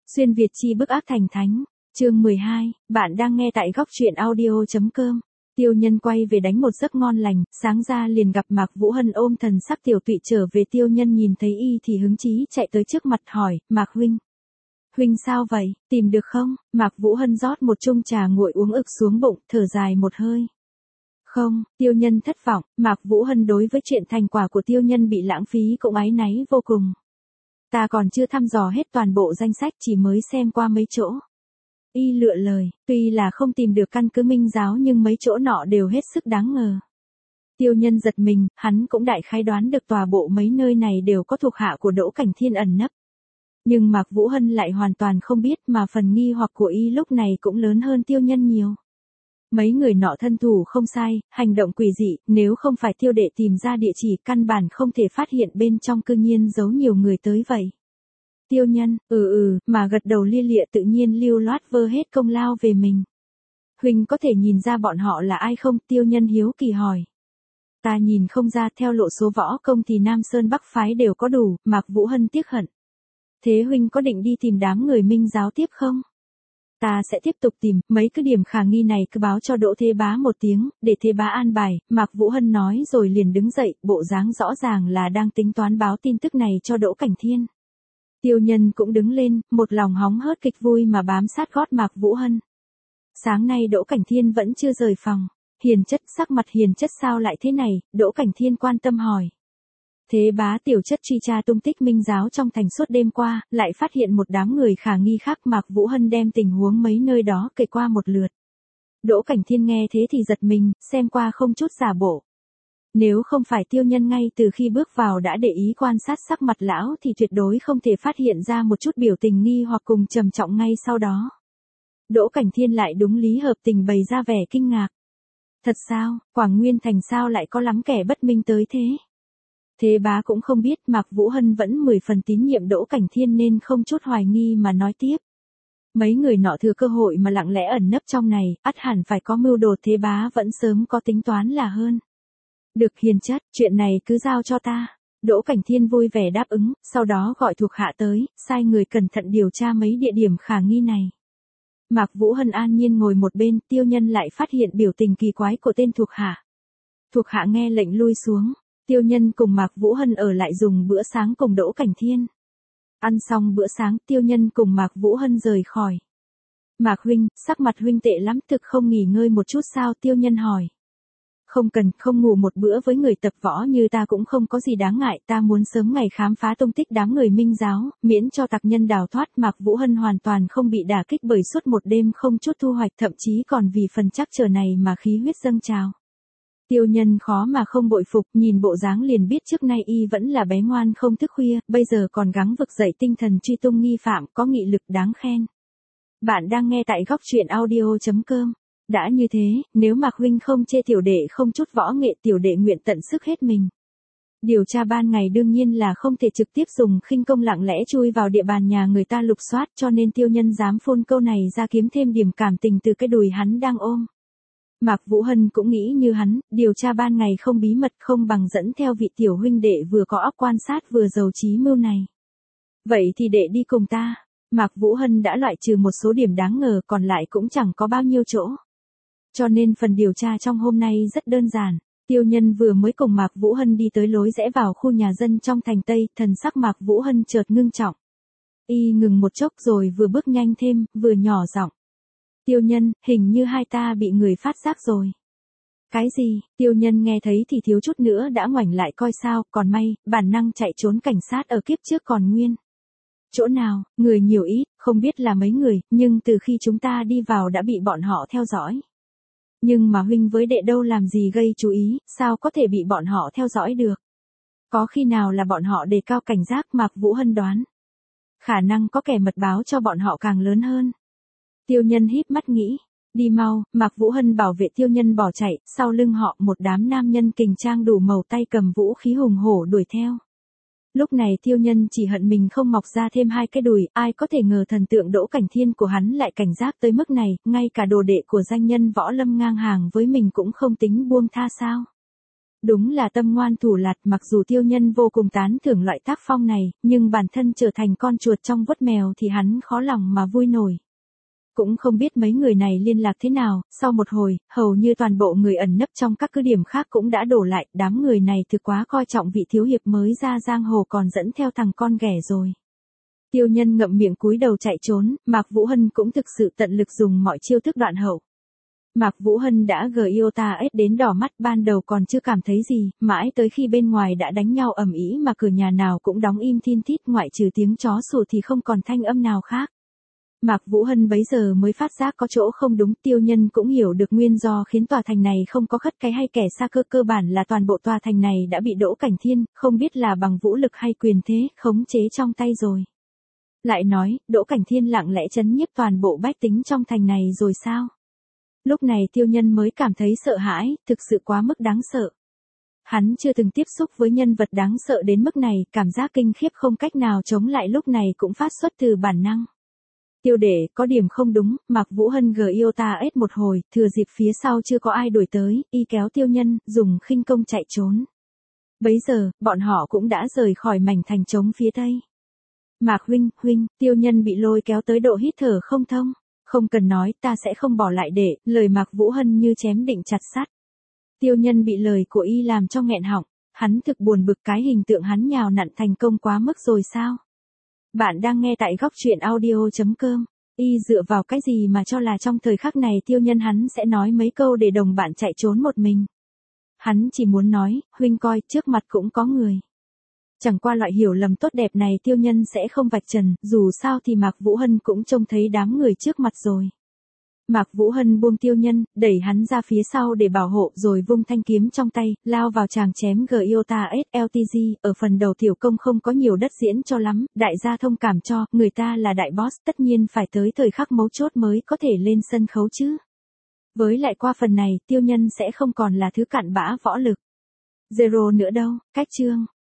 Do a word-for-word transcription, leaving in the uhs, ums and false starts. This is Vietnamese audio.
Xuyên Việt chi bức ác thành thánh, chương mười hai, bạn đang nghe tại góc truyện audio.com. Tiêu Nhân quay về đánh một giấc ngon lành, sáng ra liền gặp Mạc Vũ Hân ôm thần sắc tiểu tụy trở về. Tiêu Nhân nhìn thấy y thì hứng chí chạy tới trước mặt hỏi, Mạc huynh. Huynh sao vậy, tìm được không? Mạc Vũ Hân rót một chung trà nguội uống ực xuống bụng, thở dài một hơi. Không, Tiêu Nhân thất vọng, Mạc Vũ Hân đối với chuyện thành quả của Tiêu Nhân bị lãng phí cũng áy náy vô cùng. Ta còn chưa thăm dò hết toàn bộ danh sách, chỉ mới xem qua mấy chỗ. Y lựa lời, tuy là không tìm được căn cứ minh giáo nhưng mấy chỗ nọ đều hết sức đáng ngờ. Tiêu Nhân giật mình, hắn cũng đại khái đoán được tòa bộ mấy nơi này đều có thuộc hạ của Đỗ Cảnh Thiên ẩn nấp. Nhưng Mạc Vũ Hân lại hoàn toàn không biết, mà phần nghi hoặc của y lúc này cũng lớn hơn Tiêu Nhân nhiều. Mấy người nọ thân thủ không sai, hành động quỷ dị, nếu không phải Tiêu đệ tìm ra địa chỉ căn bản không thể phát hiện bên trong cư nhiên giấu nhiều người tới vậy. Tiêu Nhân, ừ ừ, mà gật đầu lia lịa tự nhiên lưu loát vơ hết công lao về mình. Huynh có thể nhìn ra bọn họ là ai không? Tiêu Nhân hiếu kỳ hỏi. Ta nhìn không ra, theo lộ số võ công thì Nam Sơn Bắc Phái đều có đủ, Mạc Vũ Hân tiếc hận. Thế huynh có định đi tìm đám người minh giáo tiếp không? Ta sẽ tiếp tục tìm, mấy cái điểm khả nghi này cứ báo cho Đỗ Thế Bá một tiếng, để Thế Bá an bài. Mạc Vũ Hân nói rồi liền đứng dậy, bộ dáng rõ ràng là đang tính toán báo tin tức này cho Đỗ Cảnh Thiên. Tiêu Nhân cũng đứng lên, một lòng hóng hớt kịch vui mà bám sát gót Mạc Vũ Hân. Sáng nay Đỗ Cảnh Thiên vẫn chưa rời phòng. Hiền chất, sắc mặt Hiền chất sao lại thế này? Đỗ Cảnh Thiên quan tâm hỏi. Thế Bá tiểu chất truy tra tung tích minh giáo trong thành suốt đêm qua, lại phát hiện một đám người khả nghi khác. Mạc Vũ Hân đem tình huống mấy nơi đó kể qua một lượt. Đỗ Cảnh Thiên nghe thế thì giật mình, xem qua không chút giả bộ. Nếu không phải Tiêu Nhân ngay từ khi bước vào đã để ý quan sát sắc mặt lão thì tuyệt đối không thể phát hiện ra một chút biểu tình nghi hoặc cùng trầm trọng ngay sau đó. Đỗ Cảnh Thiên lại đúng lý hợp tình bày ra vẻ kinh ngạc. Thật sao, Quảng Nguyên thành sao lại có lắm kẻ bất minh tới thế? Thế Bá cũng không biết. Mạc Vũ Hân vẫn mười phần tín nhiệm Đỗ Cảnh Thiên nên không chút hoài nghi mà nói tiếp. Mấy người nọ thừa cơ hội mà lặng lẽ ẩn nấp trong này, ắt hẳn phải có mưu đồ. Thế Bá vẫn sớm có tính toán là hơn. Được Hiền chất, chuyện này cứ giao cho ta. Đỗ Cảnh Thiên vui vẻ đáp ứng, sau đó gọi thuộc hạ tới, sai người cẩn thận điều tra mấy địa điểm khả nghi này. Mạc Vũ Hân an nhiên ngồi một bên, Tiêu Nhân lại phát hiện biểu tình kỳ quái của tên thuộc hạ. Thuộc hạ nghe lệnh lui xuống. Tiêu Nhân cùng Mạc Vũ Hân ở lại dùng bữa sáng cùng Đỗ Cảnh Thiên. Ăn xong bữa sáng, Tiêu Nhân cùng Mạc Vũ Hân rời khỏi. Mạc huynh, sắc mặt huynh tệ lắm, thực không nghỉ ngơi một chút sao? Tiêu Nhân hỏi. Không cần, không ngủ một bữa với người tập võ như ta cũng không có gì đáng ngại, ta muốn sớm ngày khám phá tung tích đám người minh giáo, miễn cho tặc nhân đào thoát. Mạc Vũ Hân hoàn toàn không bị đả kích bởi suốt một đêm không chút thu hoạch, thậm chí còn vì phần trắc trở này mà khí huyết dâng trào. Tiêu Nhân khó mà không bội phục, nhìn bộ dáng liền biết trước nay y vẫn là bé ngoan không thức khuya, bây giờ còn gắng vực dậy tinh thần truy tung nghi phạm, có nghị lực đáng khen. Bạn đang nghe tại góc truyện audio.com. Đã như thế, nếu Mạc huynh không chê tiểu đệ không chút võ nghệ, tiểu đệ nguyện tận sức hết mình. Điều tra ban ngày đương nhiên là không thể trực tiếp dùng khinh công lặng lẽ chui vào địa bàn nhà người ta lục soát, cho nên Tiêu Nhân dám phun câu này ra kiếm thêm điểm cảm tình từ cái đùi hắn đang ôm. Mạc Vũ Hân cũng nghĩ như hắn, điều tra ban ngày không bí mật, không bằng dẫn theo vị tiểu huynh đệ vừa có óc quan sát vừa giàu trí mưu này. Vậy thì đệ đi cùng ta. Mạc Vũ Hân đã loại trừ một số điểm đáng ngờ, còn lại cũng chẳng có bao nhiêu chỗ. Cho nên phần điều tra trong hôm nay rất đơn giản. Tiêu Nhân vừa mới cùng Mạc Vũ Hân đi tới lối rẽ vào khu nhà dân trong thành Tây, thần sắc Mạc Vũ Hân chợt ngưng trọng. Y ngừng một chốc rồi vừa bước nhanh thêm, vừa nhỏ giọng. Tiêu Nhân, hình như hai ta bị người phát giác rồi. Cái gì? Tiêu Nhân nghe thấy thì thiếu chút nữa đã ngoảnh lại coi sao, còn may, bản năng chạy trốn cảnh sát ở kiếp trước còn nguyên. Chỗ nào, người nhiều ít, không biết là mấy người, nhưng từ khi chúng ta đi vào đã bị bọn họ theo dõi. Nhưng mà huynh với đệ đâu làm gì gây chú ý, sao có thể bị bọn họ theo dõi được? Có khi nào là bọn họ đề cao cảnh giác? Mạc Vũ Hân đoán. Khả năng có kẻ mật báo cho bọn họ càng lớn hơn. Tiêu Nhân híp mắt nghĩ. Đi mau, Mạc Vũ Hân bảo vệ Tiêu Nhân bỏ chạy, sau lưng họ một đám nam nhân kình trang đủ màu tay cầm vũ khí hùng hổ đuổi theo. Lúc này Tiêu Nhân chỉ hận mình không mọc ra thêm hai cái đùi, ai có thể ngờ thần tượng Đỗ Cảnh Thiên của hắn lại cảnh giác tới mức này, ngay cả đồ đệ của danh nhân võ lâm ngang hàng với mình cũng không tính buông tha sao. Đúng là tâm ngoan thủ lạt, mặc dù tiêu nhân vô cùng tán thưởng loại tác phong này, nhưng bản thân trở thành con chuột trong vuốt mèo thì hắn khó lòng mà vui nổi. Cũng không biết mấy người này liên lạc thế nào, sau một hồi, hầu như toàn bộ người ẩn nấp trong các cứ điểm khác cũng đã đổ lại, đám người này thực quá coi trọng vị thiếu hiệp mới ra giang hồ còn dẫn theo thằng con ghẻ rồi. Tiêu nhân ngậm miệng cúi đầu chạy trốn, Mạc Vũ Hân cũng thực sự tận lực dùng mọi chiêu thức đoạn hậu. Mạc Vũ Hân đã gờ yêu ta ết đến đỏ mắt, ban đầu còn chưa cảm thấy gì, mãi tới khi bên ngoài đã đánh nhau ầm ĩ mà cửa nhà nào cũng đóng im thin thít, ngoại trừ tiếng chó sủa thì không còn thanh âm nào khác. Mạc Vũ Hân bấy giờ mới phát giác có chỗ không đúng, tiêu nhân cũng hiểu được nguyên do khiến tòa thành này không có khất cái hay kẻ xa cơ, cơ bản là toàn bộ tòa thành này đã bị Đỗ Cảnh Thiên, không biết là bằng vũ lực hay quyền thế, khống chế trong tay rồi. Lại nói, Đỗ Cảnh Thiên lặng lẽ trấn nhiếp toàn bộ bách tính trong thành này rồi sao? Lúc này tiêu nhân mới cảm thấy sợ hãi, thực sự quá mức đáng sợ. Hắn chưa từng tiếp xúc với nhân vật đáng sợ đến mức này, cảm giác kinh khiếp không cách nào chống lại lúc này cũng phát xuất từ bản năng. Tiêu đệ, có điểm không đúng, Mạc Vũ Hân gờ yêu ta ết một hồi, thừa dịp phía sau chưa có ai đuổi tới, y kéo tiêu nhân, dùng khinh công chạy trốn. Bấy giờ, bọn họ cũng đã rời khỏi mảnh thành trống phía tây. Mạc huynh, huynh, tiêu nhân bị lôi kéo tới độ hít thở không thông. Không cần nói, ta sẽ không bỏ lại để, lời Mạc Vũ Hân như chém định chặt sắt. Tiêu nhân bị lời của y làm cho nghẹn họng, hắn thực buồn bực, cái hình tượng hắn nhào nặn thành công quá mức rồi sao? Bạn đang nghe tại góc truyện audio chấm com. Y dựa vào cái gì mà cho là trong thời khắc này tiêu nhân hắn sẽ nói mấy câu để đồng bạn chạy trốn một mình? Hắn chỉ muốn nói, huynh coi, trước mặt cũng có người. Chẳng qua loại hiểu lầm tốt đẹp này tiêu nhân sẽ không vạch trần, dù sao thì Mạc Vũ Hân cũng trông thấy đám người trước mặt rồi. Mạc Vũ Hân buông tiêu nhân, đẩy hắn ra phía sau để bảo hộ rồi vung thanh kiếm trong tay, lao vào chàng chém Giota ét lờ tê giê, ở phần đầu tiểu công không có nhiều đất diễn cho lắm, đại gia thông cảm cho, người ta là đại boss, tất nhiên phải tới thời khắc mấu chốt mới có thể lên sân khấu chứ. Với lại qua phần này, tiêu nhân sẽ không còn là thứ cặn bã võ lực. Zero nữa đâu, cách chương.